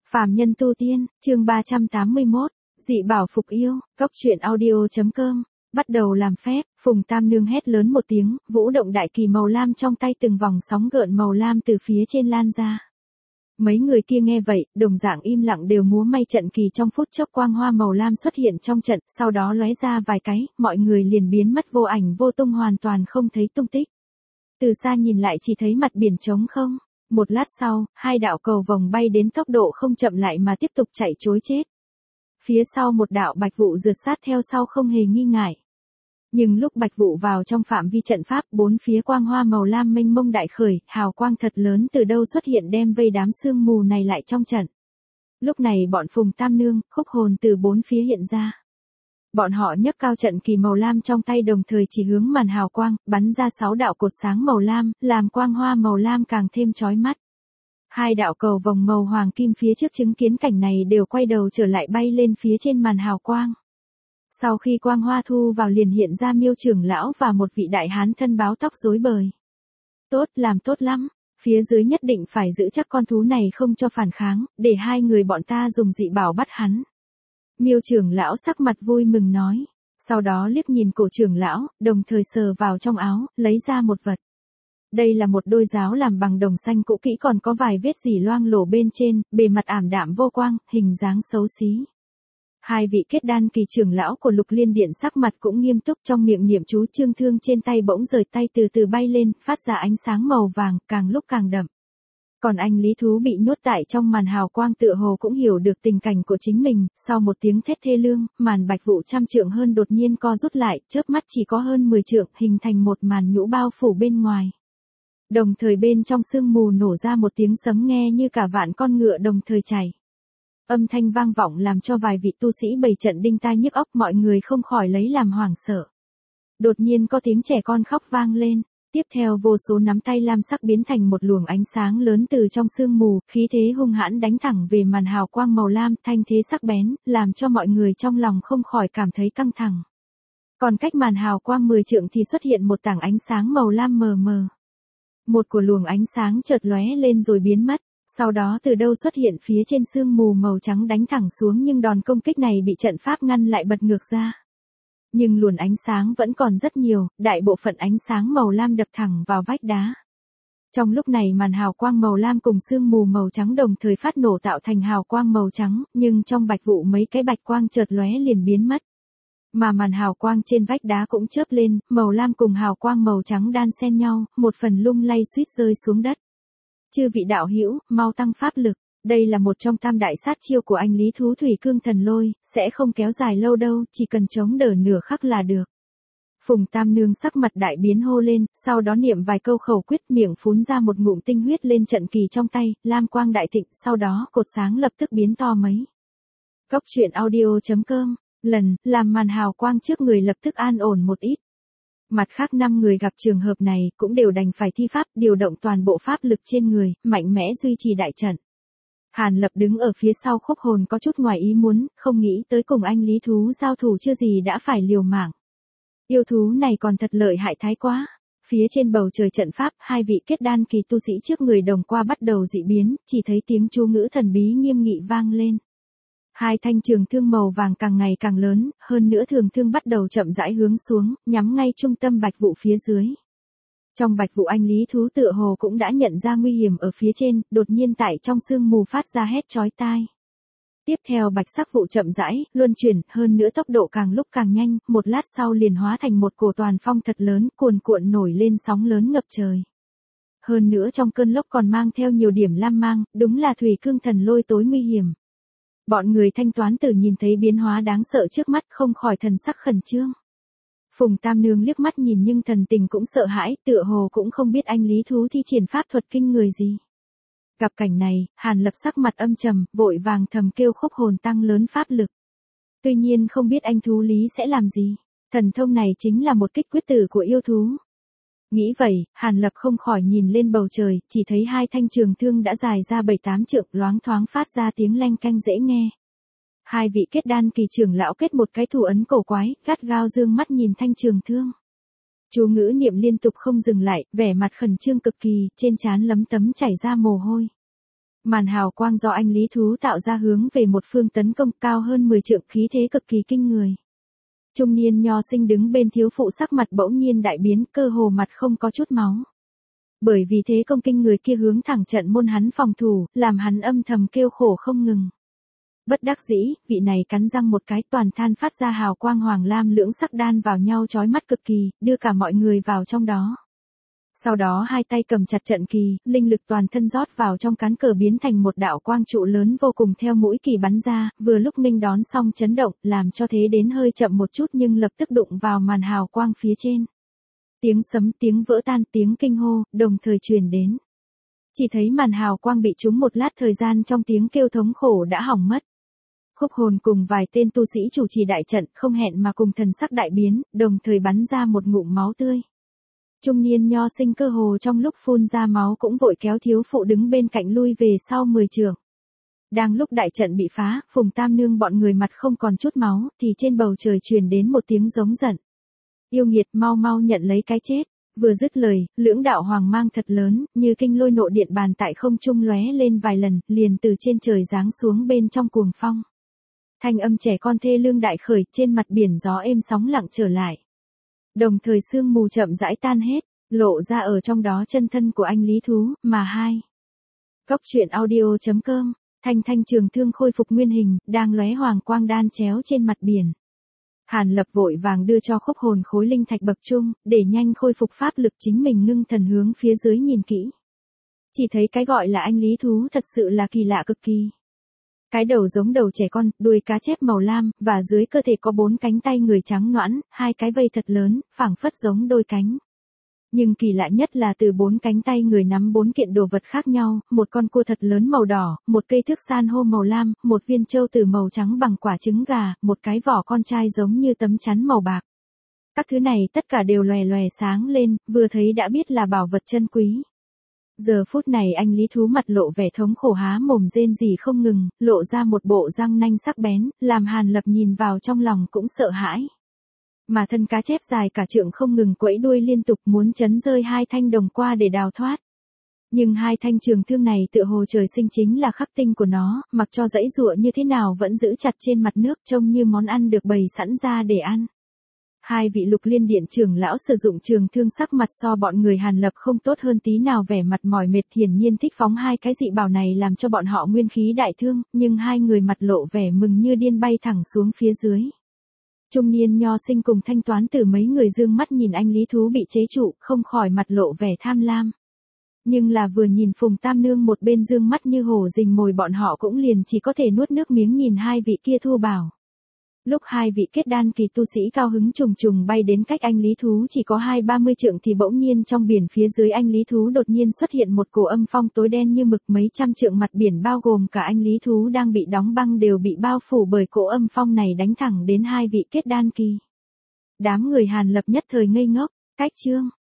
Phàm nhân tu tiên, chương 381, dị bảo phục yêu, cốc truyện audio.com, bắt đầu làm phép, Phùng Tam Nương hét lớn một tiếng, vũ động đại kỳ màu lam trong tay từng vòng sóng gợn màu lam từ phía trên lan ra. Mấy người kia nghe vậy, đồng dạng im lặng đều múa may trận kỳ trong phút chốc quang hoa màu lam xuất hiện trong trận, sau đó lóe ra vài cái, mọi người liền biến mất vô ảnh vô tung hoàn toàn không thấy tung tích. Từ xa nhìn lại chỉ thấy mặt biển trống không. Một lát sau, hai đạo cầu vồng bay đến tốc độ không chậm lại mà tiếp tục chạy trối chết. Phía sau một đạo bạch vụ rượt sát theo sau không hề nghi ngại. Nhưng lúc bạch vụ vào trong phạm vi trận pháp, bốn phía quang hoa màu lam mênh mông đại khởi, hào quang thật lớn từ đâu xuất hiện đem vây đám sương mù này lại trong trận. Lúc này bọn Phùng Tam Nương, khúc hồn từ bốn phía hiện ra. Bọn họ nhấc cao trận kỳ màu lam trong tay đồng thời chỉ hướng màn hào quang, bắn ra 6 đạo cột sáng màu lam, làm quang hoa màu lam càng thêm chói mắt. Hai đạo cầu vồng màu hoàng kim phía trước chứng kiến cảnh này đều quay đầu trở lại bay lên phía trên màn hào quang. Sau khi quang hoa thu vào liền hiện ra Miêu trưởng lão và một vị đại hán thân báo tóc rối bời. Tốt, làm tốt lắm, phía dưới nhất định phải giữ chắc con thú này không cho phản kháng, để hai người bọn ta dùng dị bảo bắt hắn. Miêu trưởng lão sắc mặt vui mừng nói, sau đó liếc nhìn cổ trưởng lão, đồng thời sờ vào trong áo, lấy ra một vật. Đây là một đôi giáo làm bằng đồng xanh cũ kỹ còn có vài vết dỉ loang lổ bên trên, bề mặt ảm đạm vô quang, hình dáng xấu xí. Hai vị kết đan kỳ trưởng lão của Lục Liên Điện sắc mặt cũng nghiêm túc, trong miệng niệm chú chương thương trên tay bỗng rời tay từ từ bay lên, phát ra ánh sáng màu vàng, càng lúc càng đậm. Còn anh Lý Thú bị nhốt tại trong màn hào quang tựa hồ cũng hiểu được tình cảnh của chính mình, sau một tiếng thét thê lương, màn bạch vụ trăm trượng hơn đột nhiên co rút lại, chớp mắt chỉ có hơn 10 trượng, hình thành một màn nhũ bao phủ bên ngoài. Đồng thời bên trong sương mù nổ ra một tiếng sấm nghe như cả vạn con ngựa đồng thời chảy. Âm thanh vang vọng làm cho vài vị tu sĩ bày trận đinh tai nhức óc, mọi người không khỏi lấy làm hoảng sợ. Đột nhiên có tiếng trẻ con khóc vang lên. Tiếp theo vô số nắm tay lam sắc biến thành một luồng ánh sáng lớn từ trong sương mù, khí thế hung hãn đánh thẳng về màn hào quang màu lam, thanh thế sắc bén, làm cho mọi người trong lòng không khỏi cảm thấy căng thẳng. Còn cách màn hào quang 10 trượng thì xuất hiện một tảng ánh sáng màu lam mờ mờ. Một của luồng ánh sáng chợt lóe lên rồi biến mất, sau đó từ đâu xuất hiện phía trên sương mù màu trắng đánh thẳng xuống, nhưng đòn công kích này bị trận pháp ngăn lại bật ngược ra. Nhưng luồng ánh sáng vẫn còn rất nhiều, đại bộ phận ánh sáng màu lam đập thẳng vào vách đá. Trong lúc này màn hào quang màu lam cùng sương mù màu trắng đồng thời phát nổ tạo thành hào quang màu trắng, nhưng trong bạch vụ mấy cái bạch quang chợt lóe liền biến mất. Mà màn hào quang trên vách đá cũng chớp lên, màu lam cùng hào quang màu trắng đan xen nhau, một phần lung lay suýt rơi xuống đất. Chư vị đạo hữu, mau tăng pháp lực. Đây là một trong tam đại sát chiêu của anh Lý Thú Thủy Cương Thần Lôi, sẽ không kéo dài lâu đâu, chỉ cần chống đỡ nửa khắc là được. Phùng Tam Nương sắc mặt đại biến hô lên, sau đó niệm vài câu khẩu quyết, miệng phún ra một ngụm tinh huyết lên trận kỳ trong tay, lam quang đại thịnh, sau đó cột sáng lập tức biến to mấy. Cốc truyện audio.com, làm màn hào quang trước người lập tức an ổn một ít. Mặt khác 5 người gặp trường hợp này cũng đều đành phải thi pháp, điều động toàn bộ pháp lực trên người, mạnh mẽ duy trì đại trận. Hàn Lập đứng ở phía sau khúc hồn có chút ngoài ý muốn, không nghĩ tới cùng anh Lý Thú giao thủ chưa gì đã phải liều mạng. Yêu thú này còn thật lợi hại thái quá. Phía trên bầu trời trận pháp, hai vị kết đan kỳ tu sĩ trước người đồng qua bắt đầu dị biến, chỉ thấy tiếng chú ngữ thần bí nghiêm nghị vang lên. Hai thanh trường thương màu vàng càng ngày càng lớn, hơn nữa trường thương bắt đầu chậm rãi hướng xuống, nhắm ngay trung tâm bạch vụ phía dưới. Trong bạch vụ anh Lý Thú tựa hồ cũng đã nhận ra nguy hiểm ở phía trên, đột nhiên tại trong sương mù phát ra hét chói tai. Tiếp theo bạch sắc vụ chậm rãi, luân chuyển, hơn nữa tốc độ càng lúc càng nhanh, một lát sau liền hóa thành một cổ toàn phong thật lớn, cuồn cuộn nổi lên sóng lớn ngập trời. Hơn nữa trong cơn lốc còn mang theo nhiều điểm lam mang, đúng là Thủy Cương Thần Lôi tối nguy hiểm. Bọn người Thanh Toán Tử nhìn thấy biến hóa đáng sợ trước mắt không khỏi thần sắc khẩn trương. Phùng Tam Nương liếc mắt nhìn nhưng thần tình cũng sợ hãi, tựa hồ cũng không biết anh Lý Thú thi triển pháp thuật kinh người gì. Gặp cảnh này, Hàn Lập sắc mặt âm trầm, vội vàng thầm kêu khúc hồn tăng lớn pháp lực. Tuy nhiên không biết anh thú Lý sẽ làm gì, thần thông này chính là một kích quyết tử của yêu thú. Nghĩ vậy, Hàn Lập không khỏi nhìn lên bầu trời, chỉ thấy hai thanh trường thương đã dài ra 7-8 trượng, loáng thoáng phát ra tiếng leng canh dễ nghe. Hai vị kết đan kỳ trưởng lão kết một cái thủ ấn cổ quái, gắt gao dương mắt nhìn thanh trường thương. Chú ngữ niệm liên tục không dừng lại, vẻ mặt khẩn trương cực kỳ, trên trán lấm tấm chảy ra mồ hôi. Màn hào quang do anh Lý Thú tạo ra hướng về một phương tấn công cao hơn 10 trượng, khí thế cực kỳ kinh người. Trung niên nho sinh đứng bên thiếu phụ sắc mặt bỗng nhiên đại biến, cơ hồ mặt không có chút máu. Bởi vì thế công kinh người kia hướng thẳng trận môn hắn phòng thủ, làm hắn âm thầm kêu khổ không ngừng. Bất đắc dĩ, vị này cắn răng một cái, toàn than phát ra hào quang hoàng lam lưỡng sắc đan vào nhau chói mắt cực kỳ, đưa cả mọi người vào trong đó. Sau đó hai tay cầm chặt trận kỳ, linh lực toàn thân rót vào trong cán cờ biến thành một đạo quang trụ lớn vô cùng theo mũi kỳ bắn ra, vừa lúc nghênh đón xong chấn động, làm cho thế đến hơi chậm một chút nhưng lập tức đụng vào màn hào quang phía trên. Tiếng sấm, tiếng vỡ tan, tiếng kinh hô, đồng thời truyền đến. Chỉ thấy màn hào quang bị trúng một lát, thời gian trong tiếng kêu thống khổ đã hỏng mất. Khúc Hồn cùng vài tên tu sĩ chủ trì đại trận không hẹn mà cùng thần sắc đại biến, đồng thời bắn ra một ngụm máu tươi. Trung niên nho sinh cơ hồ trong lúc phun ra máu cũng vội kéo thiếu phụ đứng bên cạnh lui về sau 10 trượng. Đang lúc đại trận bị phá, Phùng Tam Nương bọn người mặt không còn chút máu, thì trên bầu trời truyền đến một tiếng giống giận. Yêu nghiệt, mau mau nhận lấy cái chết. Vừa dứt lời, lưỡng đạo hoàng mang thật lớn, như kinh lôi nộ điện bàn tại không trung lóe lên vài lần, liền từ trên trời giáng xuống bên trong cuồng phong. Thanh âm trẻ con thê lương đại khởi, trên mặt biển gió êm sóng lặng trở lại. Đồng thời sương mù chậm rãi tan hết, lộ ra ở trong đó chân thân của anh Lý Thú, mà hai. Cốc truyện audio.com, thanh trường thương khôi phục nguyên hình, đang lóe hoàng quang đan chéo trên mặt biển. Hàn Lập vội vàng đưa cho Khúc Hồn khối linh thạch bậc trung, để nhanh khôi phục pháp lực, chính mình ngưng thần hướng phía dưới nhìn kỹ. Chỉ thấy cái gọi là anh Lý Thú thật sự là kỳ lạ cực kỳ. Cái đầu giống đầu trẻ con, đuôi cá chép màu lam, và dưới cơ thể có 4 cánh tay người trắng nõn, 2 cái vây thật lớn, phảng phất giống đôi cánh. Nhưng kỳ lạ nhất là từ 4 cánh tay người nắm 4 kiện đồ vật khác nhau, một con cua thật lớn màu đỏ, một cây thước san hô màu lam, một viên châu tử màu trắng bằng quả trứng gà, một cái vỏ con trai giống như tấm chắn màu bạc. Các thứ này tất cả đều lòe lòe sáng lên, vừa thấy đã biết là bảo vật chân quý. Giờ phút này anh Lý Thú mặt lộ vẻ thống khổ há mồm rên rỉ không ngừng, lộ ra một bộ răng nanh sắc bén, làm Hàn Lập nhìn vào trong lòng cũng sợ hãi. Mà thân cá chép dài cả trượng không ngừng quẫy đuôi liên tục muốn chấn rơi 2 thanh đồng qua để đào thoát. Nhưng 2 thanh trường thương này tựa hồ trời sinh chính là khắc tinh của nó, mặc cho dãy giụa như thế nào vẫn giữ chặt trên mặt nước, trông như món ăn được bày sẵn ra để ăn. 2 vị Lục Liên Điện trưởng lão sử dụng trường thương sắc mặt so bọn người Hàn Lập không tốt hơn tí nào, vẻ mặt mỏi mệt, hiển nhiên thích phóng 2 cái dị bảo này làm cho bọn họ nguyên khí đại thương, nhưng 2 người mặt lộ vẻ mừng như điên bay thẳng xuống phía dưới. Trung niên nho sinh cùng Thanh Toán Tử mấy người dương mắt nhìn anh Lý Thú bị chế trụ, không khỏi mặt lộ vẻ tham lam. Nhưng là vừa nhìn Phùng Tam Nương một bên dương mắt như hổ rình mồi, bọn họ cũng liền chỉ có thể nuốt nước miếng nhìn 2 vị kia thua bảo. Lúc 2 vị kết đan kỳ tu sĩ cao hứng trùng trùng bay đến cách anh Lý Thú chỉ có 20-30 trượng thì bỗng nhiên trong biển phía dưới anh Lý Thú đột nhiên xuất hiện một cổ âm phong tối đen như mực, mấy trăm trượng mặt biển bao gồm cả anh Lý Thú đang bị đóng băng đều bị bao phủ bởi cổ âm phong này, đánh thẳng đến 2 vị kết đan kỳ. Đám người Hàn Lập nhất thời ngây ngốc, cách chương.